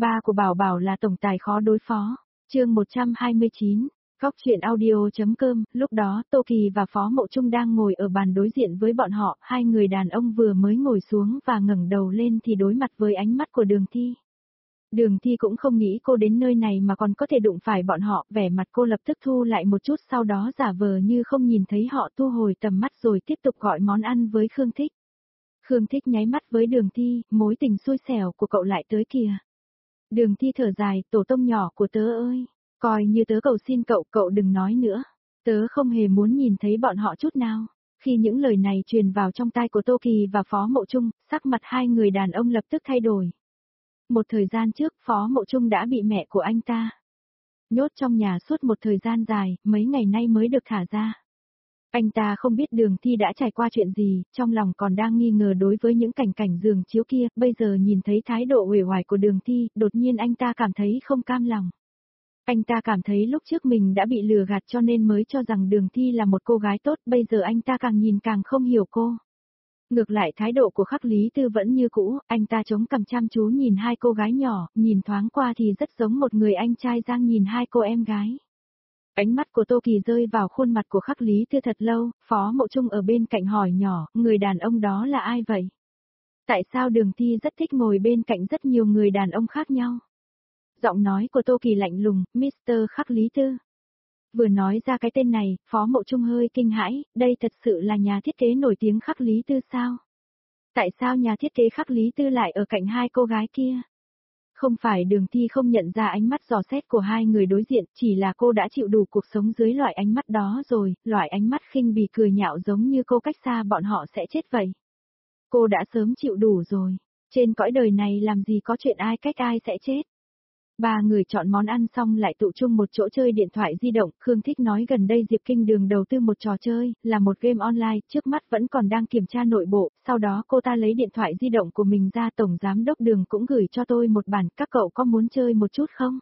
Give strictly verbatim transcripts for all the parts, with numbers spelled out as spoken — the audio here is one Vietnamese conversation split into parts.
Ba của Bảo Bảo là tổng tài khó đối phó. Chương một trăm hai mươi chín, Góc truyện audio.com, lúc đó Tô Kỳ và Phó Mộ Trung đang ngồi ở bàn đối diện với bọn họ, hai người đàn ông vừa mới ngồi xuống và ngẩng đầu lên thì đối mặt với ánh mắt của Đường Thi. Đường Thi cũng không nghĩ cô đến nơi này mà còn có thể đụng phải bọn họ, vẻ mặt cô lập tức thu lại một chút, sau đó giả vờ như không nhìn thấy họ, thu hồi tầm mắt rồi tiếp tục gọi món ăn với Khương Thích. Khương Thích nháy mắt với Đường Thi, mối tình xui xẻo của cậu lại tới kìa. Đường Thi thở dài, tổ tông nhỏ của tớ ơi, coi như tớ cầu xin cậu, cậu đừng nói nữa. Tớ không hề muốn nhìn thấy bọn họ chút nào. Khi những lời này truyền vào trong tai của Tô Kỳ và Phó Mộ Trung, sắc mặt hai người đàn ông lập tức thay đổi. Một thời gian trước, Phó Mộ Trung đã bị mẹ của anh ta nhốt trong nhà suốt một thời gian dài, mấy ngày nay mới được thả ra. Anh ta không biết Đường Thi đã trải qua chuyện gì, trong lòng còn đang nghi ngờ đối với những cảnh cảnh giường chiếu kia, bây giờ nhìn thấy thái độ uể oải của Đường Thi, đột nhiên anh ta cảm thấy không cam lòng. Anh ta cảm thấy lúc trước mình đã bị lừa gạt cho nên mới cho rằng Đường Thi là một cô gái tốt, bây giờ anh ta càng nhìn càng không hiểu cô. Ngược lại thái độ của Khắc Lý Tư vẫn như cũ, anh ta chống cằm chăm chú nhìn hai cô gái nhỏ, nhìn thoáng qua thì rất giống một người anh trai đang nhìn hai cô em gái. Ánh mắt của Tô Kỳ rơi vào khuôn mặt của Khắc Lý Tư thật lâu, Phó Mộ Trung ở bên cạnh hỏi nhỏ, người đàn ông đó là ai vậy? Tại sao Đường Thi rất thích ngồi bên cạnh rất nhiều người đàn ông khác nhau? Giọng nói của Tô Kỳ lạnh lùng, mít tơ Khắc Lý Tư. Vừa nói ra cái tên này, Phó Mộ Trung hơi kinh hãi, đây thật sự là nhà thiết kế nổi tiếng Khắc Lý Tư sao? Tại sao nhà thiết kế Khắc Lý Tư lại ở cạnh hai cô gái kia? Không phải Đường Thi không nhận ra ánh mắt dò xét của hai người đối diện, chỉ là cô đã chịu đủ cuộc sống dưới loại ánh mắt đó rồi, loại ánh mắt khinh bỉ cười nhạo giống như cô cách xa bọn họ sẽ chết vậy. Cô đã sớm chịu đủ rồi, trên cõi đời này làm gì có chuyện ai cách ai sẽ chết. Ba người chọn món ăn xong lại tụ chung một chỗ chơi điện thoại di động, Khương Thích nói gần đây Diệp Kinh Đường đầu tư một trò chơi, là một game online, trước mắt vẫn còn đang kiểm tra nội bộ, sau đó cô ta lấy điện thoại di động của mình ra, tổng giám đốc Đường cũng gửi cho tôi một bản, các cậu có muốn chơi một chút không?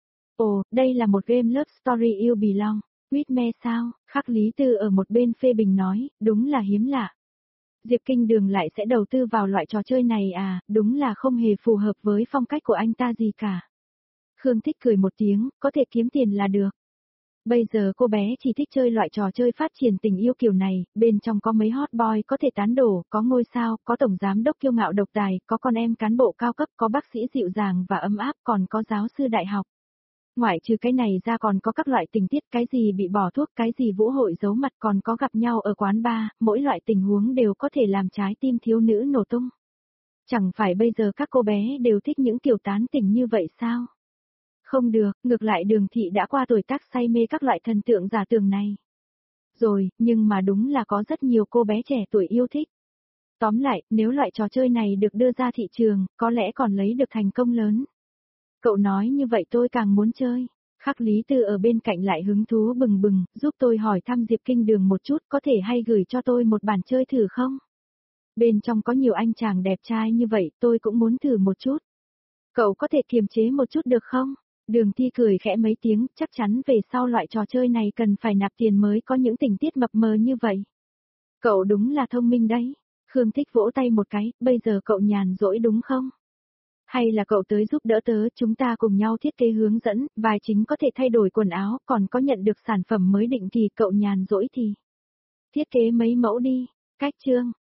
Ồ, đây là một game Love Story You Belong, with me sao? Khắc Lý Tư ở một bên phê bình nói, đúng là hiếm lạ. Diệp Kinh Đường lại sẽ đầu tư vào loại trò chơi này à, đúng là không hề phù hợp với phong cách của anh ta gì cả. Khương Thích cười một tiếng, có thể kiếm tiền là được. Bây giờ cô bé chỉ thích chơi loại trò chơi phát triển tình yêu kiểu này, bên trong có mấy hot boy có thể tán đổ, có ngôi sao, có tổng giám đốc kiêu ngạo độc tài, có con em cán bộ cao cấp, có bác sĩ dịu dàng và ấm áp, còn có giáo sư đại học. Ngoại trừ cái này ra còn có các loại tình tiết, cái gì bị bỏ thuốc, cái gì vũ hội giấu mặt, còn có gặp nhau ở quán bar, mỗi loại tình huống đều có thể làm trái tim thiếu nữ nổ tung. Chẳng phải bây giờ các cô bé đều thích những kiểu tán tỉnh như vậy sao? Không được, ngược lại Đường Thị đã qua tuổi tác say mê các loại thần tượng giả tưởng này. Rồi, nhưng mà đúng là có rất nhiều cô bé trẻ tuổi yêu thích. Tóm lại, nếu loại trò chơi này được đưa ra thị trường, có lẽ còn lấy được thành công lớn. Cậu nói như vậy tôi càng muốn chơi. Khắc Lý Tư ở bên cạnh lại hứng thú bừng bừng, giúp tôi hỏi thăm Diệp Kinh Đường một chút, có thể hay gửi cho tôi một bản chơi thử không? Bên trong có nhiều anh chàng đẹp trai như vậy, tôi cũng muốn thử một chút. Cậu có thể kiềm chế một chút được không? Đường Thi cười khẽ mấy tiếng, chắc chắn về sau loại trò chơi này cần phải nạp tiền mới có những tình tiết mập mờ như vậy. Cậu đúng là thông minh đấy. Khương Thích vỗ tay một cái, bây giờ cậu nhàn rỗi đúng không? Hay là cậu tới giúp đỡ tớ, chúng ta cùng nhau thiết kế hướng dẫn, vai chính có thể thay đổi quần áo, còn có nhận được sản phẩm mới định kỳ, cậu nhàn rỗi thì thiết kế mấy mẫu đi. Cách chương